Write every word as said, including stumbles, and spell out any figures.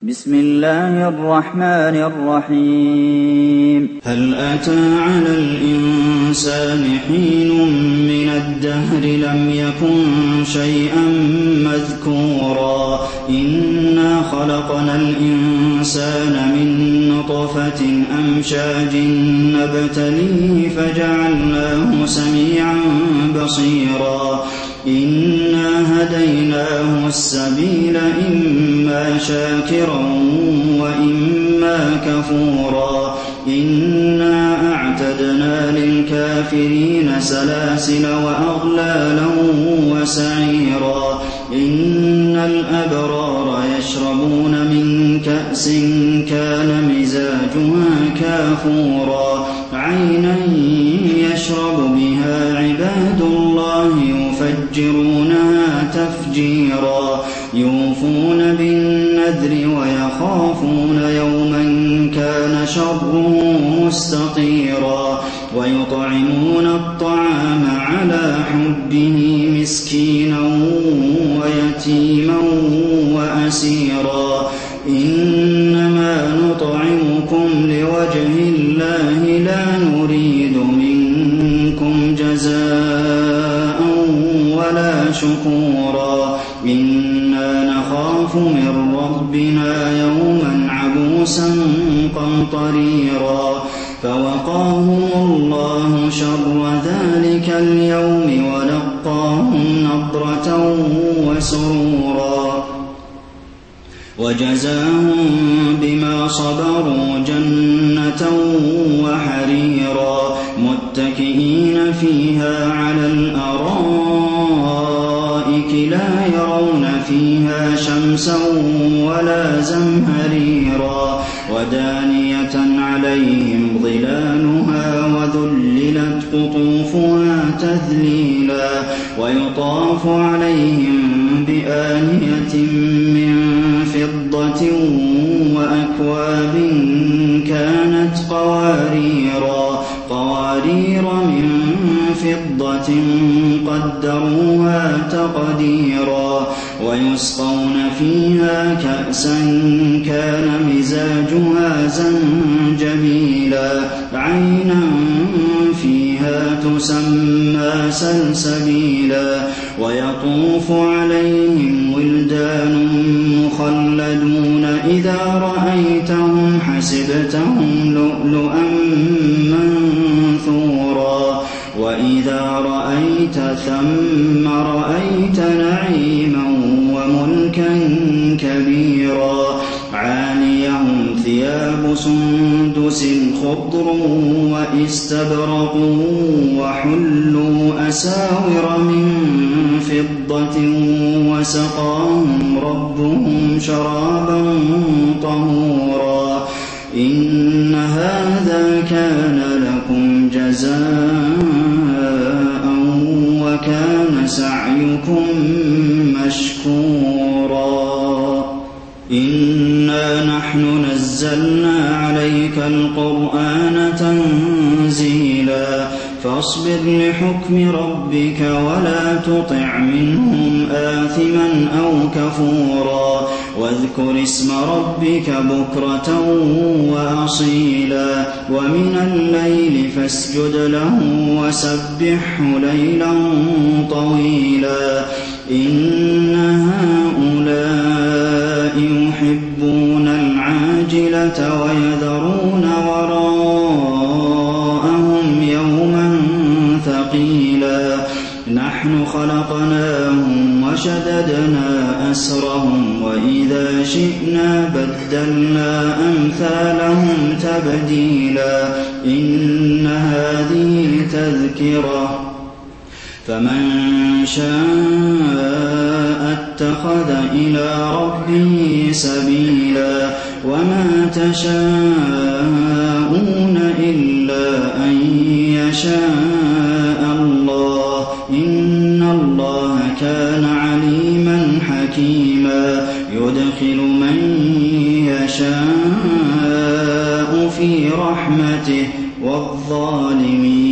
بسم الله الرحمن الرحيم هل أتى على الإنسان حين من الدهر لم يكن شيئا مذكورا إنا خلقنا الإنسان من نطفة أمشاج نبتليه فجعلناه سميعا بصيرا إنا هديناه السبيل إما شاكرا وإما كفورا إنا أعتدنا للكافرين سلاسل وأغلالا وسعيرا إن الأبرار يشربون من كأس كان مزاجها كافورا عينا يشرب بها عباد الله يفجرونها تفجيرا يوفون بالنذر ويخافون يوما كان شره مستطيرا ويطعمون الطعام على حبه مسكينا ويتيما وأسيرا إنما نطعمكم لوجه الله لا نريد منكم جزاء ولا شكورا إنا نخاف من ربنا يوما عبوسا قمطريرا فوقاهم الله شر ذلك اليوم ولقاهم نضرة وسرورا وجزاهم بما صبروا جنة وحريرا متكئين فيها على الأرائك لا يرون فيها شمسا ولا زمهريرا ودانية عليهم ظلالها وذللت قطوفها تذليلا ويطاف عليهم بآنية من فضة وأكواب كانت قواريرا قوارير من فضة قدروها تقديرا ويسقون فيها كأسا كان مزاجها زنجبيلا عينا فيها تسمى سلسبيلا ويطوف عليهم ولدان مخلدون إذا رأيتهم حسبتهم لؤلؤا منثورا وإذا رأيت ثم رأيت نعيما وملكا كبيرا عاليهم ثياب سندس خضر واستبرق وحلوا أساور من فضة وسقاهم ربهم شرابا طهورا إن هذا كان لكم جزاء وكان سعيكم مشكورا إنا نحن نزلنا عليك القرآن تنزيلا فاصبر لحكم ربك ولا تطع منهم آثما أو كفورا واذكر اسم ربك بكرة وأصيلا ومن الليل فاسجد له وسبحه ليلا طويلا إن هؤلاء يحبون العاجلة ويذرون وراءهم يوما ثقيلا نحن خلقناهم وشددنا أسرهم وإذا شئنا بدلنا أمثالهم تبديلا إن هذه تذكرة فمن شاء اتخذ إلى ربه سبيلا وما تشاءون إلا أن يشاء الله إن الله كان عليما حكيما يدخل من يشاء في رحمته والظالمين